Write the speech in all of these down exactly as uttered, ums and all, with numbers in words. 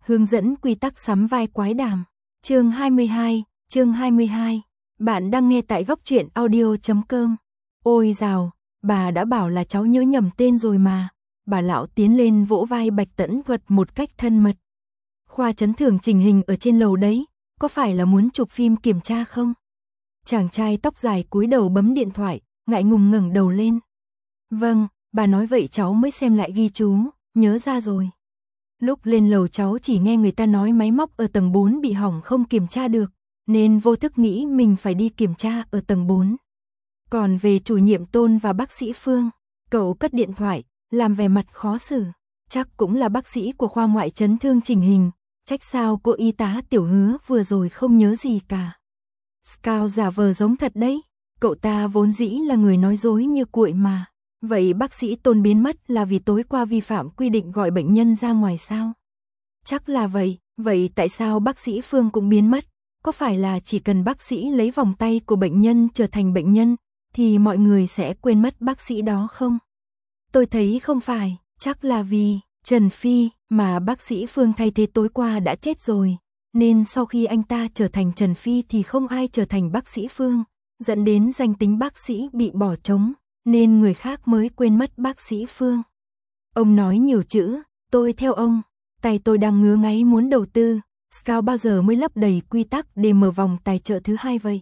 Hướng dẫn quy tắc sắm vai quái đàm. Chương hai mươi hai, chương hai mươi hai. Bạn đang nghe tại góc truyện audio chấm com. Ôi dào, bà đã bảo là cháu nhớ nhầm tên rồi mà. Bà lão tiến lên vỗ vai Bạch Tẫn Thuật một cách thân mật. Khoa chấn thương chỉnh hình ở trên lầu đấy, có phải là muốn chụp phim kiểm tra không? Chàng trai tóc dài cúi đầu bấm điện thoại, ngại ngùng ngẩng đầu lên. Vâng, bà nói vậy cháu mới xem lại ghi chú, nhớ ra rồi. Lúc lên lầu cháu chỉ nghe người ta nói máy móc ở tầng bốn bị hỏng không kiểm tra được, nên vô thức nghĩ mình phải đi kiểm tra ở tầng bốn. Còn về chủ nhiệm Tôn và bác sĩ Phương, cậu cất điện thoại, làm vẻ mặt khó xử. Chắc cũng là bác sĩ của khoa ngoại chấn thương chỉnh hình, trách sao cô y tá Tiểu Hứa vừa rồi không nhớ gì cả. Scout giả vờ giống thật đấy, cậu ta vốn dĩ là người nói dối như cuội mà. Vậy bác sĩ Tôn biến mất là vì tối qua vi phạm quy định gọi bệnh nhân ra ngoài sao? Chắc là vậy, vậy tại sao bác sĩ Phương cũng biến mất? Có phải là chỉ cần bác sĩ lấy vòng tay của bệnh nhân trở thành bệnh nhân, thì mọi người sẽ quên mất bác sĩ đó không? Tôi thấy không phải, chắc là vì Trần Phi mà bác sĩ Phương thay thế tối qua đã chết rồi, nên sau khi anh ta trở thành Trần Phi thì không ai trở thành bác sĩ Phương, dẫn đến danh tính bác sĩ bị bỏ trống, nên người khác mới quên mất bác sĩ Phương. Ông nói nhiều chữ, tôi theo ông, tay tôi đang ngứa ngáy muốn đầu tư, Scout bao giờ mới lấp đầy quy tắc để mở vòng tài trợ thứ hai vậy?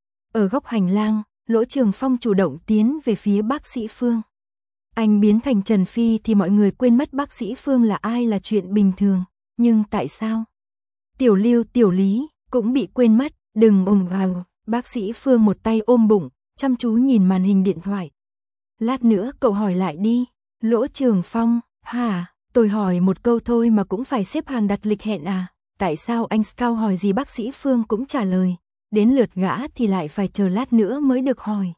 Ở góc hành lang, Lỗ Trường Phong chủ động tiến về phía bác sĩ Phương. Anh biến thành Trần Phi thì mọi người quên mất bác sĩ Phương là ai là chuyện bình thường, nhưng tại sao? Tiểu Lưu, Tiểu Lý cũng bị quên mất, đừng ồn ào. Bác sĩ Phương một tay ôm bụng, chăm chú nhìn màn hình điện thoại. Lát nữa cậu hỏi lại đi. Lỗ Trường Phong, hả, tôi hỏi một câu thôi mà cũng phải xếp hàng đặt lịch hẹn à? Tại sao anh Scout hỏi gì bác sĩ Phương cũng trả lời, đến lượt gã thì lại phải chờ lát nữa mới được hỏi?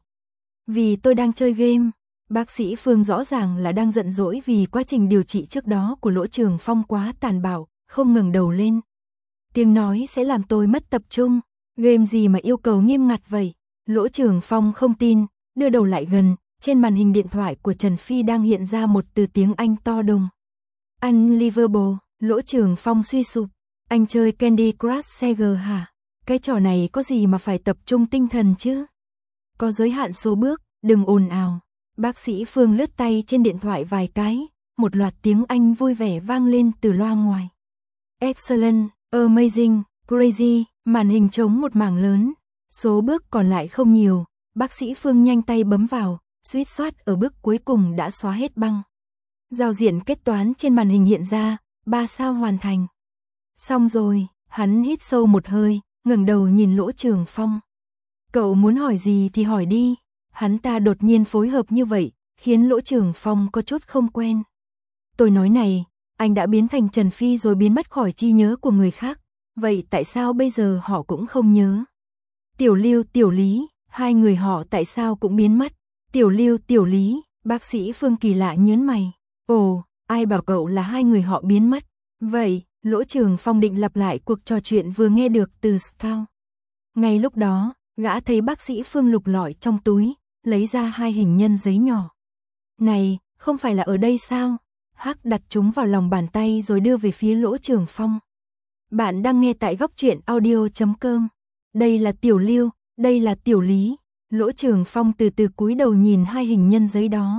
Vì tôi đang chơi game. Bác sĩ Phương rõ ràng là đang giận dỗi vì quá trình điều trị trước đó của Lỗ Trường Phong quá tàn bạo, không ngừng đầu lên. Tiếng nói sẽ làm tôi mất tập trung, game gì mà yêu cầu nghiêm ngặt vậy? Lỗ Trường Phong không tin, đưa đầu lại gần, trên màn hình điện thoại của Trần Phi đang hiện ra một từ tiếng Anh to đùng. Unbelievable, Lỗ Trường Phong suy sụp, anh chơi Candy Crush Saga hả? Cái trò này có gì mà phải tập trung tinh thần chứ? Có giới hạn số bước, đừng ồn ào. Bác sĩ Phương lướt tay trên điện thoại vài cái, một loạt tiếng Anh vui vẻ vang lên từ loa ngoài. Excellent, amazing, crazy, màn hình trống một mảng lớn, số bước còn lại không nhiều, bác sĩ Phương nhanh tay bấm vào, suýt soát ở bước cuối cùng đã xóa hết băng. Giao diện kết toán trên màn hình hiện ra, ba sao hoàn thành. Xong rồi, hắn hít sâu một hơi, ngẩng đầu nhìn Lỗ Trường Phong. Cậu muốn hỏi gì thì hỏi đi. Hắn ta đột nhiên phối hợp như vậy, khiến Lỗ Trường Phong có chút không quen. Tôi nói này, anh đã biến thành Trần Phi rồi biến mất khỏi trí nhớ của người khác, vậy tại sao bây giờ họ cũng không nhớ? Tiểu Lưu, Tiểu Lý, hai người họ tại sao cũng biến mất? Tiểu Lưu, Tiểu Lý, bác sĩ Phương kỳ lạ nhớn mày. Ồ, ai bảo cậu là hai người họ biến mất? Vậy, Lỗ Trường Phong định lặp lại cuộc trò chuyện vừa nghe được từ Scout. Ngay lúc đó, gã thấy bác sĩ Phương lục lọi trong túi, lấy ra hai hình nhân giấy nhỏ. Này, không phải là ở đây sao? Hắc đặt chúng vào lòng bàn tay rồi đưa về phía Lỗ Trường Phong. Bạn đang nghe tại góc truyện audio chấm com. Đây là Tiểu Lưu, đây là Tiểu Lý. Lỗ Trường Phong từ từ cúi đầu nhìn hai hình nhân giấy đó.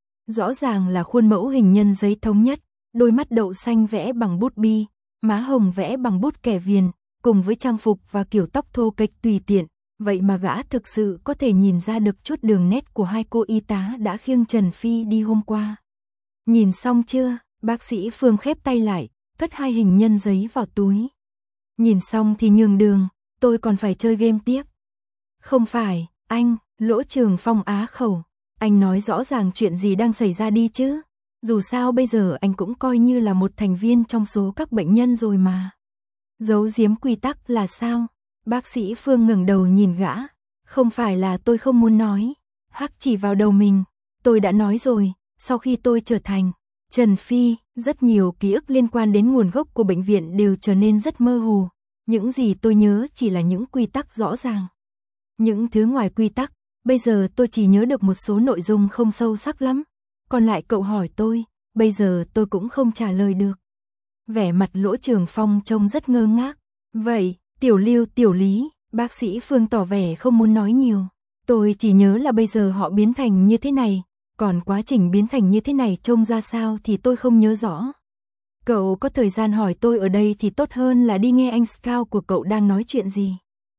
Rõ ràng là khuôn mẫu hình nhân giấy thống nhất, đôi mắt đậu xanh vẽ bằng bút bi, má hồng vẽ bằng bút kẻ viền, cùng với trang phục và kiểu tóc thô kệch tùy tiện. Vậy mà gã thực sự có thể nhìn ra được chút đường nét của hai cô y tá đã khiêng Trần Phi đi hôm qua. Nhìn xong chưa? Bác sĩ Phương khép tay lại, cất hai hình nhân giấy vào túi. Nhìn xong thì nhường đường, tôi còn phải chơi game tiếp. Không phải, anh, Lỗ Trường Phong á khẩu. Anh nói rõ ràng chuyện gì đang xảy ra đi chứ. Dù sao bây giờ anh cũng coi như là một thành viên trong số các bệnh nhân rồi mà. Giấu giếm quy tắc là sao? Bác sĩ Phương ngẩng đầu nhìn gã. Không phải là tôi không muốn nói. Hắc chỉ vào đầu mình. Tôi đã nói rồi, sau khi tôi trở thành Trần Phi, rất nhiều ký ức liên quan đến nguồn gốc của bệnh viện đều trở nên rất mơ hồ. Những gì tôi nhớ chỉ là những quy tắc rõ ràng. Những thứ ngoài quy tắc, bây giờ tôi chỉ nhớ được một số nội dung không sâu sắc lắm. Còn lại cậu hỏi tôi, bây giờ tôi cũng không trả lời được. Vẻ mặt Lỗ Trường Phong trông rất ngơ ngác. Vậy, Tiểu Lưu, Tiểu Lý, bác sĩ Phương tỏ vẻ không muốn nói nhiều. Tôi chỉ nhớ là bây giờ họ biến thành như thế này, còn quá trình biến thành như thế này trông ra sao thì tôi không nhớ rõ. Cậu có thời gian hỏi tôi ở đây thì tốt hơn là đi nghe anh Scout của cậu đang nói chuyện gì.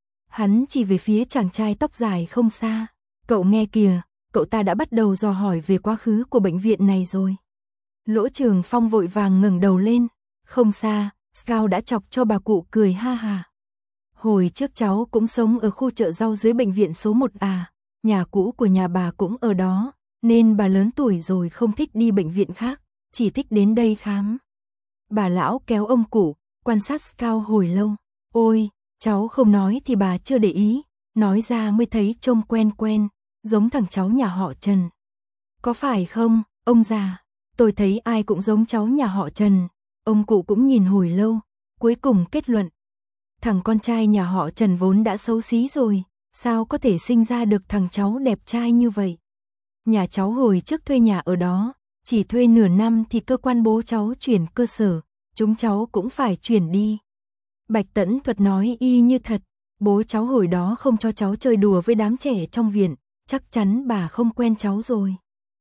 Hắn chỉ về phía chàng trai tóc dài không xa. Cậu nghe kìa, cậu ta đã bắt đầu dò hỏi về quá khứ của bệnh viện này rồi. Lỗ Trường Phong vội vàng ngẩng đầu lên. Không xa, Scout đã chọc cho bà cụ cười ha ha. Hồi trước cháu cũng sống ở khu chợ rau dưới bệnh viện số một à, nhà cũ của nhà bà cũng ở đó, nên bà lớn tuổi rồi không thích đi bệnh viện khác, chỉ thích đến đây khám. Bà lão kéo ông cụ, quan sát Scout hồi lâu. Ôi, cháu không nói thì bà chưa để ý, nói ra mới thấy trông quen quen, giống thằng cháu nhà họ Trần. Có phải không, ông già? Tôi thấy ai cũng giống cháu nhà họ Trần. Ông cụ cũng nhìn hồi lâu, cuối cùng kết luận. Thằng con trai nhà họ Trần vốn đã xấu xí rồi, sao có thể sinh ra được thằng cháu đẹp trai như vậy? Nhà cháu hồi trước thuê nhà ở đó, chỉ thuê nửa năm thì cơ quan bố cháu chuyển cơ sở, chúng cháu cũng phải chuyển đi. Bạch Tẫn Thuật nói y như thật, bố cháu hồi đó không cho cháu chơi đùa với đám trẻ trong viện, chắc chắn bà không quen cháu rồi.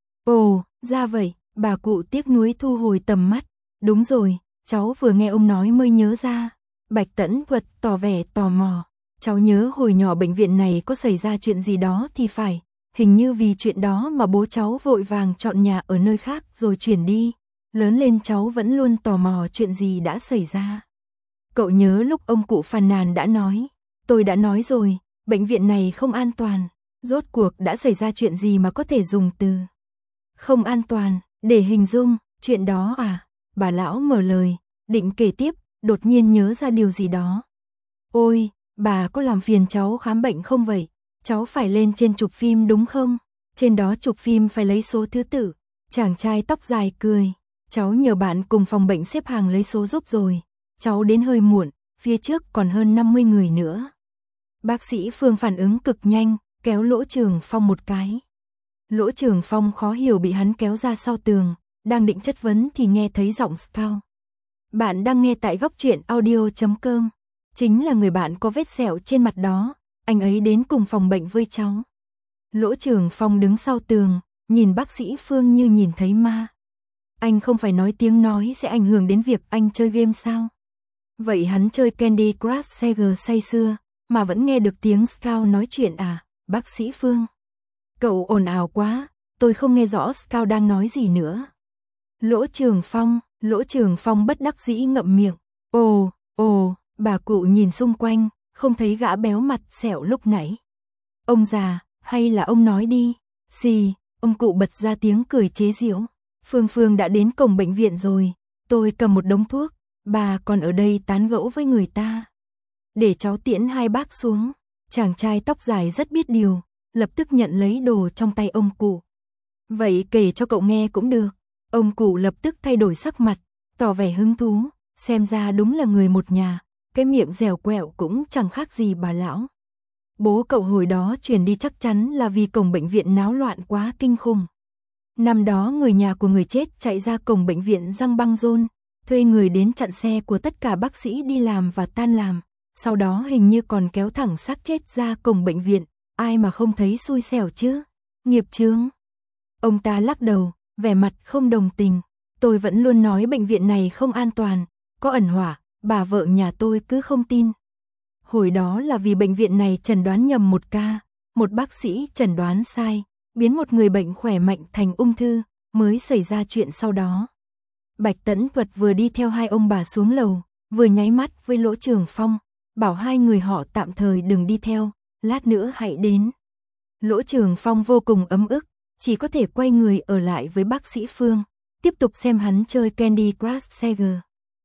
Ồ, ra vậy, bà cụ tiếc nuối thu hồi tầm mắt. Đúng rồi, cháu vừa nghe ông nói mới nhớ ra. Bạch Tẫn Thuật tỏ vẻ tò mò. Cháu nhớ hồi nhỏ bệnh viện này có xảy ra chuyện gì đó thì phải. Hình như vì chuyện đó mà bố cháu vội vàng chọn nhà ở nơi khác rồi chuyển đi. Lớn lên cháu vẫn luôn tò mò chuyện gì đã xảy ra. Cậu nhớ lúc ông cụ phàn nàn đã nói. Tôi đã nói rồi, bệnh viện này không an toàn. Rốt cuộc đã xảy ra chuyện gì mà có thể dùng từ không an toàn để hình dung chuyện đó à? Bà lão mở lời, định kể tiếp, đột nhiên nhớ ra điều gì đó. Ôi, bà có làm phiền cháu khám bệnh không vậy? Cháu phải lên trên chụp phim đúng không? Trên đó chụp phim phải lấy số thứ tự. Chàng trai tóc dài cười. Cháu nhờ bạn cùng phòng bệnh xếp hàng lấy số giúp rồi. Cháu đến hơi muộn, phía trước còn hơn năm mươi người nữa. Bác sĩ Phương phản ứng cực nhanh, kéo Lỗ Trường Phong một cái. Lỗ Trường Phong khó hiểu bị hắn kéo ra sau tường, đang định chất vấn thì nghe thấy giọng Scout. Bạn đang nghe tại góc truyện audio chấm com. Chính là người bạn có vết sẹo trên mặt đó, anh ấy đến cùng phòng bệnh với cháu. Lỗ Trường Phong đứng sau tường, nhìn bác sĩ Phương như nhìn thấy ma. Anh không phải nói tiếng nói sẽ ảnh hưởng đến việc anh chơi game sao? Vậy hắn chơi Candy Crush Saga say sưa, mà vẫn nghe được tiếng Scout nói chuyện à, bác sĩ Phương? Cậu ồn ào quá, tôi không nghe rõ Scout đang nói gì nữa. Lỗ Trường Phong, Lỗ Trường Phong bất đắc dĩ ngậm miệng. Ồ, ồ, bà cụ nhìn xung quanh, không thấy gã béo mặt sẹo lúc nãy. Ông già, hay là ông nói đi. Xì, ông cụ bật ra tiếng cười chế giễu. Phương Phương đã đến cổng bệnh viện rồi, tôi cầm một đống thuốc, bà còn ở đây tán gẫu với người ta. Để cháu tiễn hai bác xuống. Chàng trai tóc dài rất biết điều, lập tức nhận lấy đồ trong tay ông cụ. Vậy kể cho cậu nghe cũng được. Ông cụ lập tức thay đổi sắc mặt, tỏ vẻ hứng thú, xem ra đúng là người một nhà, cái miệng dẻo quẹo cũng chẳng khác gì bà lão. Bố cậu hồi đó chuyển đi chắc chắn là vì cổng bệnh viện náo loạn quá kinh khủng. Năm đó người nhà của người chết chạy ra cổng bệnh viện răng băng rôn, thuê người đến chặn xe của tất cả bác sĩ đi làm và tan làm, sau đó hình như còn kéo thẳng xác chết ra cổng bệnh viện, ai mà không thấy xui xẻo chứ, nghiệp chướng. Ông ta lắc đầu, vẻ mặt không đồng tình, tôi vẫn luôn nói bệnh viện này không an toàn, có ẩn hỏa, bà vợ nhà tôi cứ không tin. Hồi đó là vì bệnh viện này chẩn đoán nhầm một ca, một bác sĩ chẩn đoán sai, biến một người bệnh khỏe mạnh thành ung thư, mới xảy ra chuyện sau đó. Bạch Tẫn Thuật vừa đi theo hai ông bà xuống lầu, vừa nháy mắt với Lỗ Trường Phong, bảo hai người họ tạm thời đừng đi theo, lát nữa hãy đến. Lỗ Trường Phong vô cùng ấm ức, chỉ có thể quay người ở lại với bác sĩ Phương, tiếp tục xem hắn chơi Candy Crush Saga.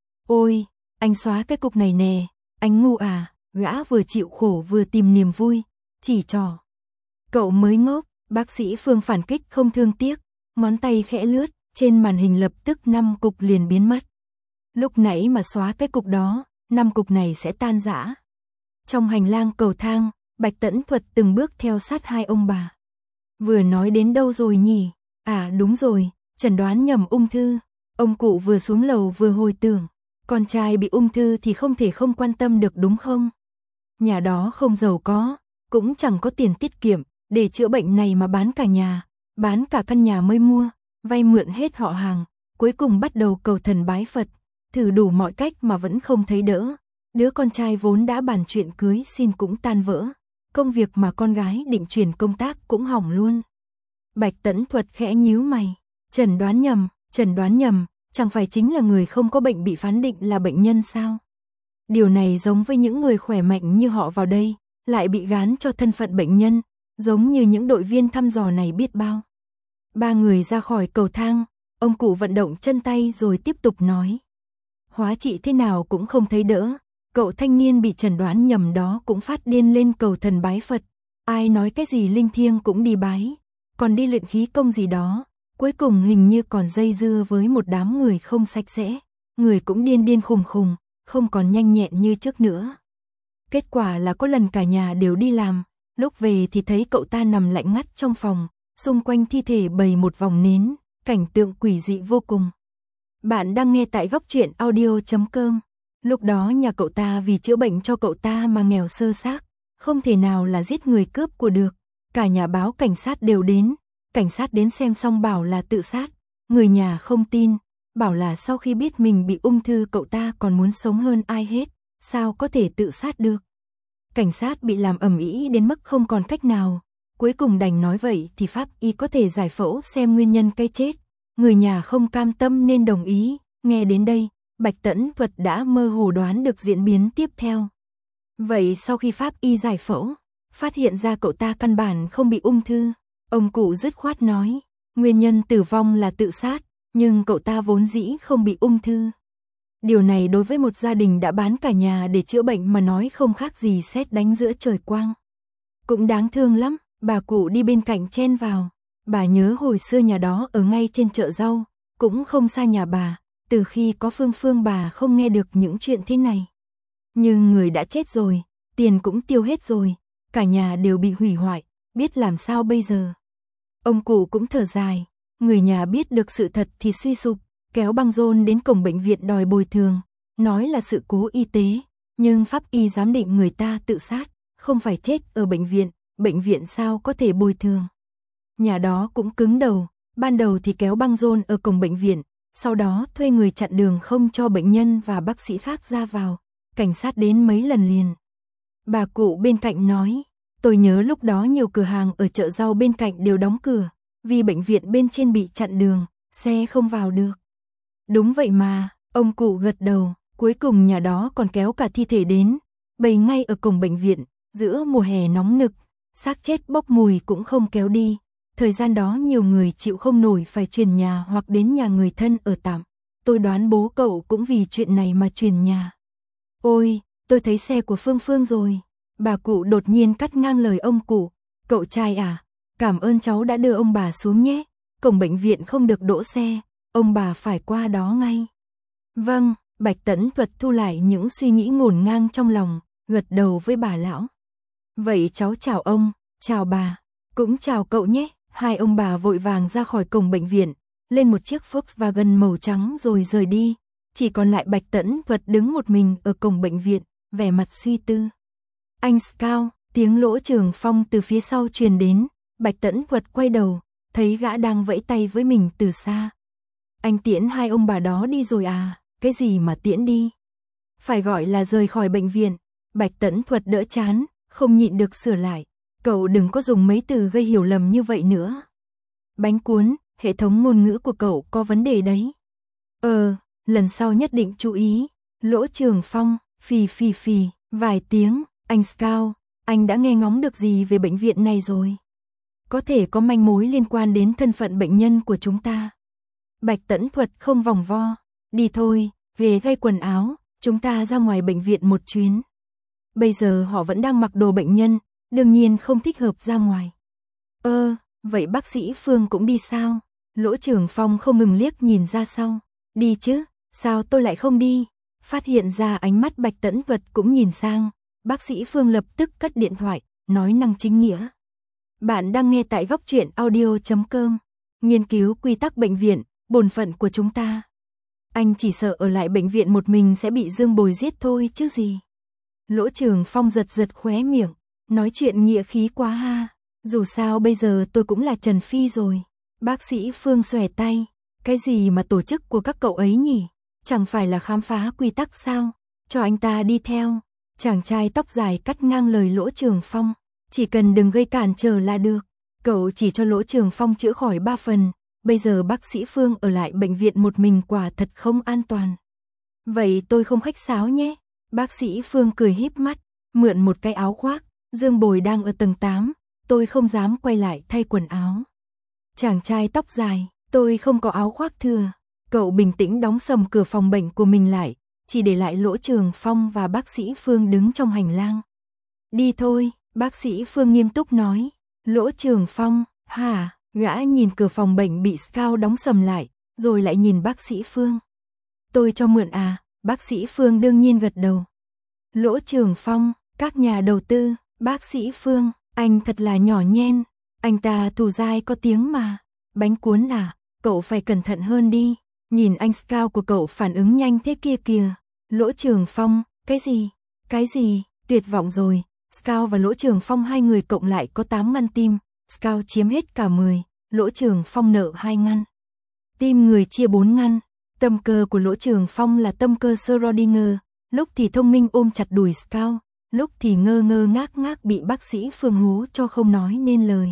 Ôi, anh xóa cái cục này nè, anh ngu à, gã vừa chịu khổ vừa tìm niềm vui, chỉ trò. Cậu mới ngốc, bác sĩ Phương phản kích không thương tiếc, ngón tay khẽ lướt, trên màn hình lập tức năm cục liền biến mất. Lúc nãy mà xóa cái cục đó, năm cục này sẽ tan rã. Trong hành lang cầu thang, Bạch Tẫn Thuật từng bước theo sát hai ông bà. Vừa nói đến đâu rồi nhỉ? À đúng rồi, chẩn đoán nhầm ung thư. Ông cụ vừa xuống lầu vừa hồi tưởng. Con trai bị ung thư thì không thể không quan tâm được đúng không? Nhà đó không giàu có, cũng chẳng có tiền tiết kiệm, để chữa bệnh này mà bán cả nhà, bán cả căn nhà mới mua, vay mượn hết họ hàng, cuối cùng bắt đầu cầu thần bái Phật, thử đủ mọi cách mà vẫn không thấy đỡ. Đứa con trai vốn đã bàn chuyện cưới xin cũng tan vỡ, công việc mà con gái định chuyển công tác cũng hỏng luôn. Bạch Tẫn Thuật khẽ nhíu mày, chẩn đoán nhầm, chẩn đoán nhầm, chẳng phải chính là người không có bệnh bị phán định là bệnh nhân sao? Điều này giống với những người khỏe mạnh như họ vào đây, lại bị gán cho thân phận bệnh nhân, giống như những đội viên thăm dò này biết bao. Ba người ra khỏi cầu thang, ông cụ vận động chân tay rồi tiếp tục nói. Hóa trị thế nào cũng không thấy đỡ, cậu thanh niên bị chẩn đoán nhầm đó cũng phát điên lên cầu thần bái Phật, ai nói cái gì linh thiêng cũng đi bái, còn đi luyện khí công gì đó, cuối cùng hình như còn dây dưa với một đám người không sạch sẽ, người cũng điên điên khùng khùng, không còn nhanh nhẹn như trước nữa. Kết quả là có lần cả nhà đều đi làm, lúc về thì thấy cậu ta nằm lạnh ngắt trong phòng, xung quanh thi thể bày một vòng nến, cảnh tượng quỷ dị vô cùng. Bạn đang nghe tại góc truyện audio chấm com. Lúc đó nhà cậu ta vì chữa bệnh cho cậu ta mà nghèo sơ xác, không thể nào là giết người cướp của được. Cả nhà báo cảnh sát đều đến, cảnh sát đến xem xong bảo là tự sát, người nhà không tin, bảo là sau khi biết mình bị ung thư cậu ta còn muốn sống hơn ai hết, sao có thể tự sát được. Cảnh sát bị làm ầm ĩ đến mức không còn cách nào, cuối cùng đành nói vậy thì pháp y có thể giải phẫu xem nguyên nhân cái chết. Người nhà không cam tâm nên đồng ý, nghe đến đây, Bạch Tẫn Thuật đã mơ hồ đoán được diễn biến tiếp theo. Vậy sau khi pháp y giải phẫu, phát hiện ra cậu ta căn bản không bị ung thư, ông cụ dứt khoát nói, nguyên nhân tử vong là tự sát, nhưng cậu ta vốn dĩ không bị ung thư. Điều này đối với một gia đình đã bán cả nhà để chữa bệnh mà nói không khác gì sét đánh giữa trời quang. Cũng đáng thương lắm, bà cụ đi bên cạnh chen vào. Bà nhớ hồi xưa nhà đó ở ngay trên chợ rau, cũng không xa nhà bà, từ khi có Phương Phương bà không nghe được những chuyện thế này. Nhưng người đã chết rồi, tiền cũng tiêu hết rồi, cả nhà đều bị hủy hoại, biết làm sao bây giờ. Ông cụ cũng thở dài, người nhà biết được sự thật thì suy sụp, kéo băng rôn đến cổng bệnh viện đòi bồi thường, nói là sự cố y tế, nhưng pháp y giám định người ta tự sát, không phải chết ở bệnh viện, bệnh viện sao có thể bồi thường. Nhà đó cũng cứng đầu, ban đầu thì kéo băng rôn ở cổng bệnh viện, sau đó thuê người chặn đường không cho bệnh nhân và bác sĩ khác ra vào, cảnh sát đến mấy lần liền. Bà cụ bên cạnh nói, tôi nhớ lúc đó nhiều cửa hàng ở chợ rau bên cạnh đều đóng cửa, vì bệnh viện bên trên bị chặn đường, xe không vào được. Đúng vậy mà, ông cụ gật đầu, cuối cùng nhà đó còn kéo cả thi thể đến, bày ngay ở cổng bệnh viện, giữa mùa hè nóng nực, xác chết bốc mùi cũng không kéo đi. Thời gian đó nhiều người chịu không nổi phải chuyển nhà hoặc đến nhà người thân ở tạm. Tôi đoán bố cậu cũng vì chuyện này mà chuyển nhà. Ôi, tôi thấy xe của Phương Phương rồi. Bà cụ đột nhiên cắt ngang lời ông cụ. Cậu trai à, cảm ơn cháu đã đưa ông bà xuống nhé. Cổng bệnh viện không được đỗ xe, ông bà phải qua đó ngay. Vâng, Bạch Tẫn Thuật thu lại những suy nghĩ ngổn ngang trong lòng, gật đầu với bà lão. Vậy cháu chào ông, chào bà, cũng chào cậu nhé. Hai ông bà vội vàng ra khỏi cổng bệnh viện, lên một chiếc Volkswagen màu trắng rồi rời đi, chỉ còn lại Bạch Tẫn Thuật đứng một mình ở cổng bệnh viện, vẻ mặt suy tư. Anh Scout, tiếng Lỗ Trường Phong từ phía sau truyền đến, Bạch Tẫn Thuật quay đầu, thấy gã đang vẫy tay với mình từ xa. Anh tiễn hai ông bà đó đi rồi à, cái gì mà tiễn đi? Phải gọi là rời khỏi bệnh viện, Bạch Tẫn Thuật đỡ chán, không nhịn được sửa lại. Cậu đừng có dùng mấy từ gây hiểu lầm như vậy nữa. Bánh cuốn, hệ thống ngôn ngữ của cậu có vấn đề đấy. Ờ, lần sau nhất định chú ý. Lỗ Trường Phong, phì phì phì, vài tiếng, anh Scout, anh đã nghe ngóng được gì về bệnh viện này rồi? Có thể có manh mối liên quan đến thân phận bệnh nhân của chúng ta. Bạch Tẫn Thuật không vòng vo, đi thôi, về thay quần áo, chúng ta ra ngoài bệnh viện một chuyến. Bây giờ họ vẫn đang mặc đồ bệnh nhân, đương nhiên không thích hợp ra ngoài. Ơ, vậy bác sĩ Phương cũng đi sao? Lỗ Trường Phong không ngừng liếc nhìn ra sau. Đi chứ, sao tôi lại không đi? Phát hiện ra ánh mắt Bạch Tẫn Thuật cũng nhìn sang, bác sĩ Phương lập tức cất điện thoại, nói năng chính nghĩa. Bạn đang nghe tại góc truyện audio chấm com. Nghiên cứu quy tắc bệnh viện, bổn phận của chúng ta. Anh chỉ sợ ở lại bệnh viện một mình sẽ bị Dương Bồi giết thôi chứ gì. Lỗ Trường Phong giật giật khóe miệng, nói chuyện nghĩa khí quá ha. Dù sao bây giờ tôi cũng là Trần Phi rồi. Bác sĩ Phương xòe tay, cái gì mà tổ chức của các cậu ấy nhỉ? Chẳng phải là khám phá quy tắc sao? Cho anh ta đi theo. Chàng trai tóc dài cắt ngang lời Lỗ Trường Phong, chỉ cần đừng gây cản trở là được. Cậu chỉ cho Lỗ Trường Phong chữa khỏi ba phần, bây giờ bác sĩ Phương ở lại bệnh viện một mình quả thật không an toàn. Vậy tôi không khách sáo nhé. Bác sĩ Phương cười híp mắt, mượn một cái áo khoác, Dương Bồi đang ở tầng tám, tôi không dám quay lại thay quần áo. Chàng trai tóc dài, tôi không có áo khoác thừa. Cậu bình tĩnh đóng sầm cửa phòng bệnh của mình lại, chỉ để lại Lỗ Trường Phong và bác sĩ Phương đứng trong hành lang. Đi thôi, bác sĩ Phương nghiêm túc nói. Lỗ Trường Phong, hả? Gã nhìn cửa phòng bệnh bị Scout đóng sầm lại, rồi lại nhìn bác sĩ Phương. Tôi cho mượn à? Bác sĩ Phương đương nhiên gật đầu. Lỗ Trường Phong, các nhà đầu tư, bác sĩ Phương, anh thật là nhỏ nhen. Anh ta thủ dai có tiếng mà. Bánh cuốn à? Cậu phải cẩn thận hơn đi. Nhìn anh Scout của cậu phản ứng nhanh thế kia kìa. Lỗ Trường Phong, cái gì? Cái gì? Tuyệt vọng rồi. Scout và Lỗ Trường Phong hai người cộng lại có tám ngăn tim. Scout chiếm hết cả mười. Lỗ Trường Phong nợ hai ngăn. Tim người chia bốn ngăn. Tâm cơ của Lỗ Trường Phong là tâm cơ Schrödinger. Lúc thì thông minh ôm chặt đùi Scout, lúc thì ngơ ngơ ngác ngác bị bác sĩ Phương hú cho không nói nên lời.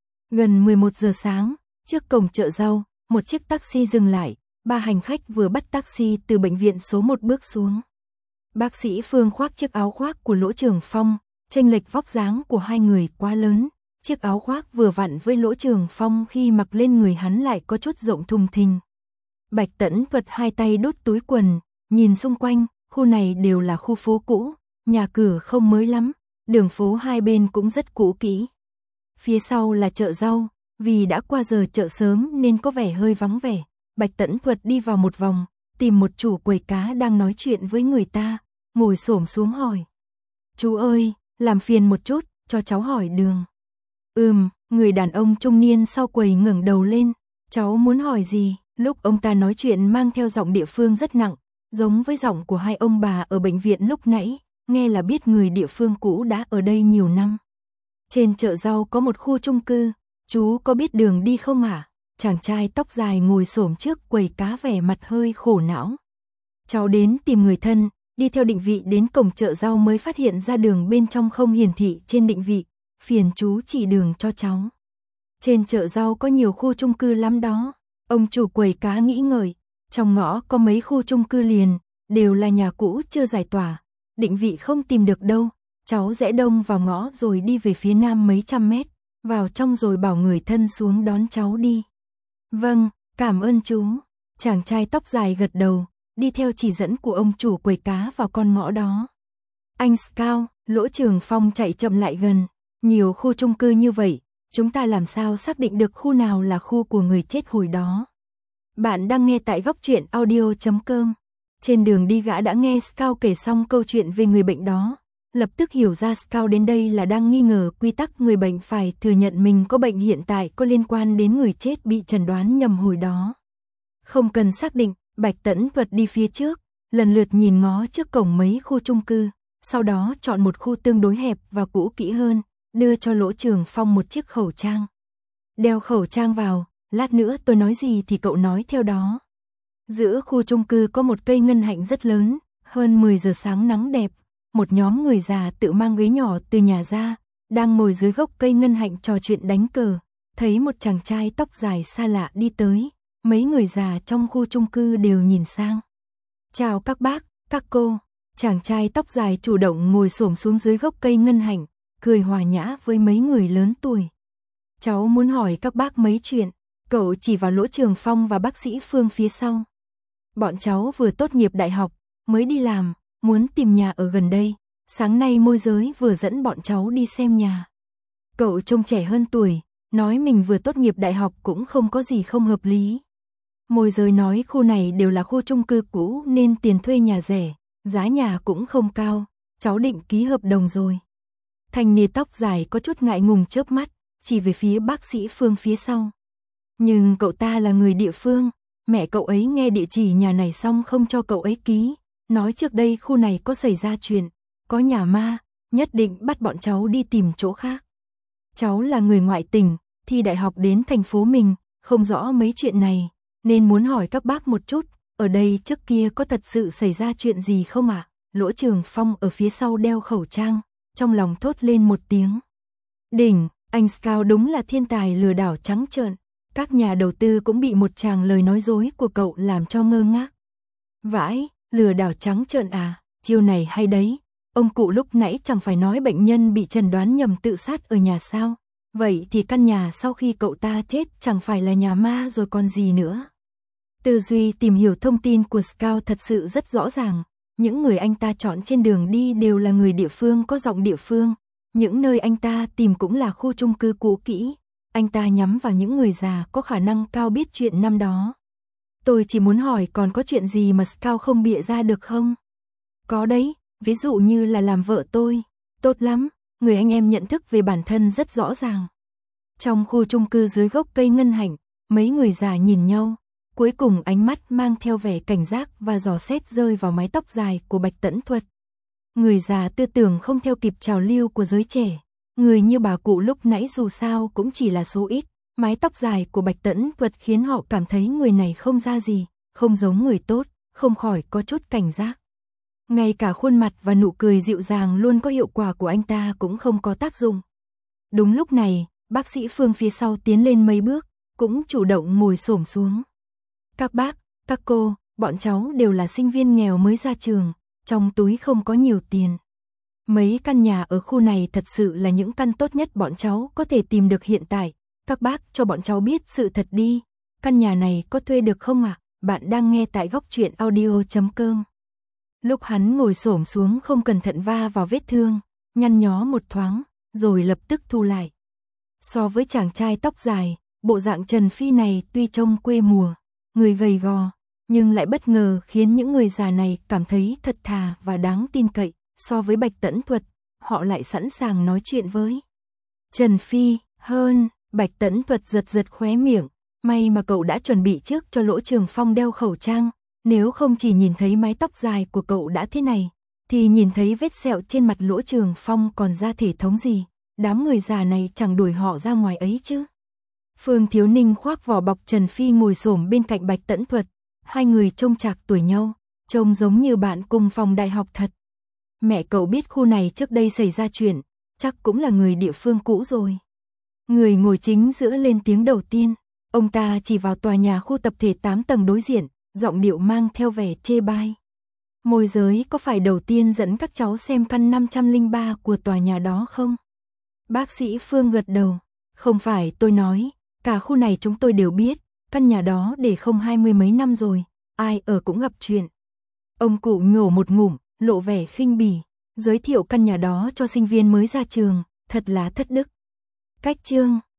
Gần mười một giờ sáng, trước cổng chợ rau, một chiếc taxi dừng lại. Ba hành khách vừa bắt taxi từ bệnh viện số một bước xuống. Bác sĩ Phương khoác chiếc áo khoác của Lỗ Trường Phong, chênh lệch vóc dáng của hai người quá lớn. Chiếc áo khoác vừa vặn với Lỗ Trường Phong khi mặc lên người hắn lại có chút rộng thùng thình. Bạch Tẫn Thuật hai tay đút túi quần, nhìn xung quanh, khu này đều là khu phố cũ, nhà cửa không mới lắm, đường phố hai bên cũng rất cũ kỹ. Phía sau là chợ rau, vì đã qua giờ chợ sớm nên có vẻ hơi vắng vẻ. Bạch Tẫn Thuật đi vào một vòng, tìm một chủ quầy cá đang nói chuyện với người ta, ngồi xổm xuống hỏi. Chú ơi, làm phiền một chút, cho cháu hỏi đường. Ừm, người đàn ông trung niên sau quầy ngẩng đầu lên, cháu muốn hỏi gì? Lúc ông ta nói chuyện mang theo giọng địa phương rất nặng, giống với giọng của hai ông bà ở bệnh viện lúc nãy, nghe là biết người địa phương cũ đã ở đây nhiều năm. Trên chợ rau có một khu chung cư, chú có biết đường đi không ạ? À? Chàng trai tóc dài ngồi xổm trước quầy cá vẻ mặt hơi khổ não. Cháu đến tìm người thân, đi theo định vị đến cổng chợ rau mới phát hiện ra đường bên trong không hiển thị trên định vị, phiền chú chỉ đường cho cháu. Trên chợ rau có nhiều khu chung cư lắm đó. Ông chủ quầy cá nghĩ ngợi, trong ngõ có mấy khu chung cư liền, đều là nhà cũ chưa giải tỏa, định vị không tìm được đâu, cháu rẽ đông vào ngõ rồi đi về phía nam mấy trăm mét, vào trong rồi bảo người thân xuống đón cháu đi. Vâng, cảm ơn chú. Chàng trai tóc dài gật đầu, đi theo chỉ dẫn của ông chủ quầy cá vào con ngõ đó. Anh Scout, Lỗ Trường Phong chạy chậm lại gần, nhiều khu chung cư như vậy. Chúng ta làm sao xác định được khu nào là khu của người chết hồi đó? Bạn đang nghe tại góc truyện audio chấm com. Trên đường đi gã đã nghe Scout kể xong câu chuyện về người bệnh đó. Lập tức hiểu ra Scout đến đây là đang nghi ngờ quy tắc người bệnh phải thừa nhận mình có bệnh hiện tại có liên quan đến người chết bị chẩn đoán nhầm hồi đó. Không cần xác định, Bạch Tẫn Thuật đi phía trước, lần lượt nhìn ngó trước cổng mấy khu chung cư, sau đó chọn một khu tương đối hẹp và cũ kỹ hơn. Đưa cho Lỗ Trường Phong một chiếc khẩu trang. Đeo khẩu trang vào, lát nữa tôi nói gì thì cậu nói theo đó. Giữa khu chung cư có một cây ngân hạnh rất lớn, hơn mười giờ sáng nắng đẹp, một nhóm người già tự mang ghế nhỏ từ nhà ra, đang ngồi dưới gốc cây ngân hạnh trò chuyện đánh cờ, thấy một chàng trai tóc dài xa lạ đi tới, mấy người già trong khu chung cư đều nhìn sang. Chào các bác, các cô, chàng trai tóc dài chủ động ngồi xổm xuống dưới gốc cây ngân hạnh, cười hòa nhã với mấy người lớn tuổi. Cháu muốn hỏi các bác mấy chuyện, cậu chỉ vào Lỗ Trường Phong và bác sĩ Phương phía sau. Bọn cháu vừa tốt nghiệp đại học, mới đi làm, muốn tìm nhà ở gần đây, sáng nay môi giới vừa dẫn bọn cháu đi xem nhà. Cậu trông trẻ hơn tuổi, nói mình vừa tốt nghiệp đại học cũng không có gì không hợp lý. Môi giới nói khu này đều là khu chung cư cũ nên tiền thuê nhà rẻ, giá nhà cũng không cao, cháu định ký hợp đồng rồi. Thanh niên tóc dài có chút ngại ngùng chớp mắt, chỉ về phía bác sĩ Phương phía sau. Nhưng cậu ta là người địa phương, Mẹ cậu ấy nghe địa chỉ nhà này xong không cho cậu ấy ký, nói trước đây khu này có xảy ra chuyện, có nhà ma, nhất định bắt bọn cháu đi tìm chỗ khác. Cháu là người ngoại tỉnh, thi đại học đến thành phố mình, không rõ mấy chuyện này, nên muốn hỏi các bác một chút, ở đây trước kia có thật sự xảy ra chuyện gì không ạ? À? Lỗ Trường Phong ở phía sau đeo khẩu trang, trong lòng thốt lên một tiếng. Đỉnh, anh Scout đúng là thiên tài lừa đảo trắng trợn. Các nhà đầu tư cũng bị một tràng lời nói dối của cậu làm cho ngơ ngác. Vãi, lừa đảo trắng trợn à, chiêu này hay đấy. Ông cụ lúc nãy chẳng phải nói bệnh nhân bị chẩn đoán nhầm tự sát ở nhà sao? Vậy thì căn nhà sau khi cậu ta chết chẳng phải là nhà ma rồi còn gì nữa. Tư duy tìm hiểu thông tin của Scout thật sự rất rõ ràng. Những người anh ta chọn trên đường đi đều là người địa phương có giọng địa phương. Những nơi anh ta tìm cũng là khu chung cư cũ kỹ. Anh ta nhắm vào những người già có khả năng cao biết chuyện năm đó. Tôi chỉ muốn hỏi còn có chuyện gì mà Scout không bịa ra được không? Có đấy, ví dụ như là làm vợ tôi. Tốt lắm, người anh em nhận thức về bản thân rất rõ ràng. Trong khu chung cư dưới gốc cây ngân hạnh, mấy người già nhìn nhau. Cuối cùng ánh mắt mang theo vẻ cảnh giác và dò xét rơi vào mái tóc dài của Bạch Tẫn Thuật. Người già tư tưởng không theo kịp trào lưu của giới trẻ. Người như bà cụ lúc nãy dù sao cũng chỉ là số ít. Mái tóc dài của Bạch Tẫn Thuật khiến họ cảm thấy người này không ra gì, không giống người tốt, không khỏi có chút cảnh giác. Ngay cả khuôn mặt và nụ cười dịu dàng luôn có hiệu quả của anh ta cũng không có tác dụng. Đúng lúc này, bác sĩ Phương phía sau tiến lên mấy bước, cũng chủ động ngồi xổm xuống. Các bác, các cô, bọn cháu đều là sinh viên nghèo mới ra trường, trong túi không có nhiều tiền. Mấy căn nhà ở khu này thật sự là những căn tốt nhất bọn cháu có thể tìm được hiện tại. Các bác cho bọn cháu biết sự thật đi. Căn nhà này có thuê được không ạ? À? Bạn đang nghe tại góc truyện audio chấm com. Lúc hắn ngồi xổm xuống không cẩn thận va vào vết thương, nhăn nhó một thoáng, rồi lập tức thu lại. So với chàng trai tóc dài, bộ dạng Trần Phi này tuy trông quê mùa, người gầy gò, nhưng lại bất ngờ khiến những người già này cảm thấy thật thà và đáng tin cậy. So với Bạch Tẫn Thuật, họ lại sẵn sàng nói chuyện với Trần Phi hơn. Bạch Tẫn Thuật giật giật khóe miệng, may mà cậu đã chuẩn bị trước cho Lỗ Trường Phong đeo khẩu trang, nếu không chỉ nhìn thấy mái tóc dài của cậu đã thế này, thì nhìn thấy vết sẹo trên mặt Lỗ Trường Phong còn ra thể thống gì, đám người già này chẳng đuổi họ ra ngoài ấy chứ. Phương Thiếu Ninh khoác vỏ bọc Trần Phi ngồi xổm bên cạnh Bạch Tẫn Thuật, hai người trông chạc tuổi nhau, trông giống như bạn cùng phòng đại học thật. Mẹ cậu biết khu này trước đây xảy ra chuyện, chắc cũng là người địa phương cũ rồi. Người ngồi chính giữa lên tiếng đầu tiên, ông ta chỉ vào tòa nhà khu tập thể tám tầng đối diện, giọng điệu mang theo vẻ chê bai. Môi giới có phải đầu tiên dẫn các cháu xem căn năm trăm lẻ ba của tòa nhà đó không? Bác sĩ Phương gật đầu, không phải tôi nói, cả khu này chúng tôi đều biết, căn nhà đó để không hai mươi mấy năm rồi, ai ở cũng gặp chuyện. Ông cụ nhổ một ngụm, lộ vẻ khinh bỉ, giới thiệu căn nhà đó cho sinh viên mới ra trường, thật là thất đức. Cách chương